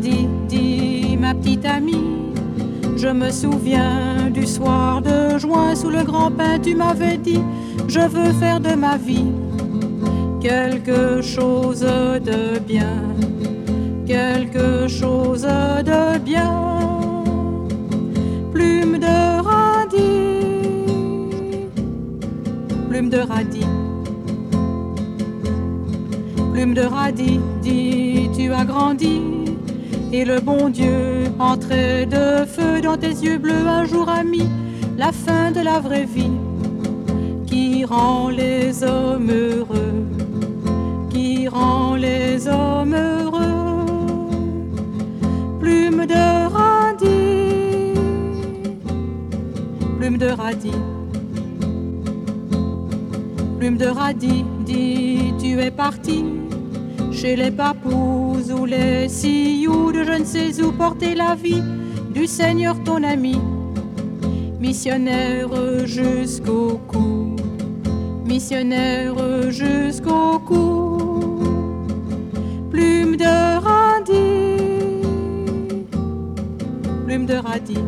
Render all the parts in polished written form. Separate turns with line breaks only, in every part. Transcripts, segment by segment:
radis, ma petite amie. Je me souviens du soir de juin sous le grand pin, tu m'avais dit, je veux faire de ma vie quelque chose de bien, quelque chose de bien. Plume de radis, plume de radis, plume de radis, dis, tu as grandi. Et le bon Dieu, entrait de feu dans tes yeux bleus, un jour a mis la fin de la vraie vie, qui rend les hommes heureux, qui rend les hommes heureux. Plume de radis, plume de radis, plume de radis, dis, tu es parti chez les papous ou les sioux de je ne sais où, porter la vie du Seigneur ton ami, missionnaire jusqu'au cou, missionnaire jusqu'au cou. Plume de radis, plume de radis,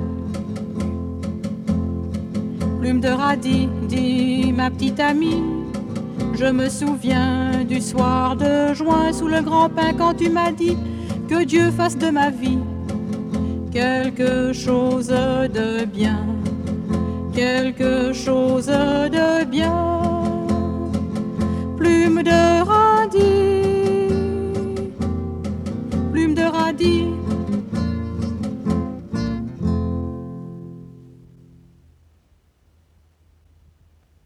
plume de radis, dis ma petite amie. Je me souviens du soir de juin sous le grand pin quand tu m'as dit que Dieu fasse de ma vie quelque chose de bien, quelque chose de bien.